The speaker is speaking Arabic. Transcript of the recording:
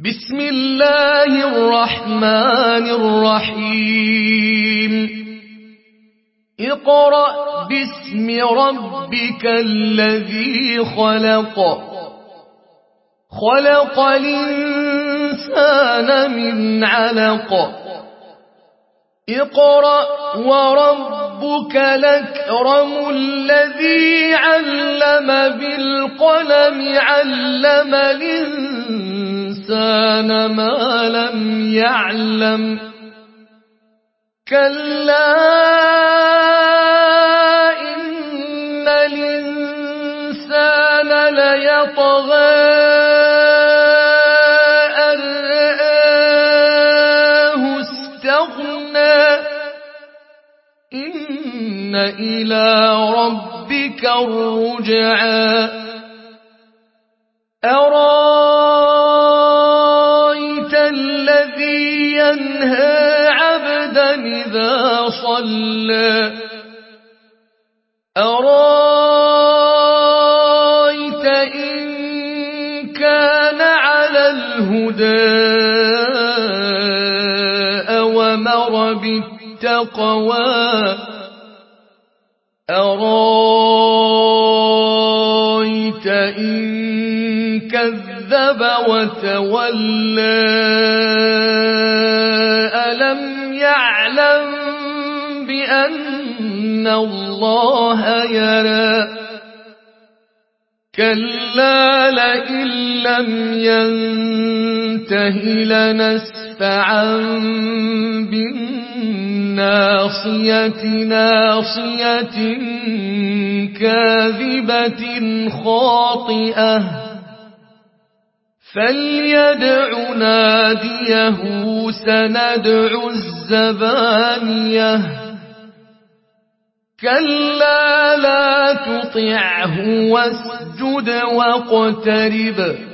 بسم الله الرحمن الرحيم اقرأ باسم ربك الذي خلق خلق الإنسان من علق اقرأ وربك الأكرم الذي علم بالقلم علم الإنسان ما لم يعلم كلا إن الإنسان ليطغى أن رآه استغنى إن إلى ربك الرجعى أرأيت الذي ينهى عبدا إذا صلى أرأيت إن كان على الهدى أوامر بالتقوى أرأيت إن كذب وتولى ألم يعلم بأن الله يرى كلا لئن لم ينته لنسفعا بالناصية ناصية كاذبة خاطئة فليدع ناديه سندع الزبانية كلا لا تطعه واسجد واقترب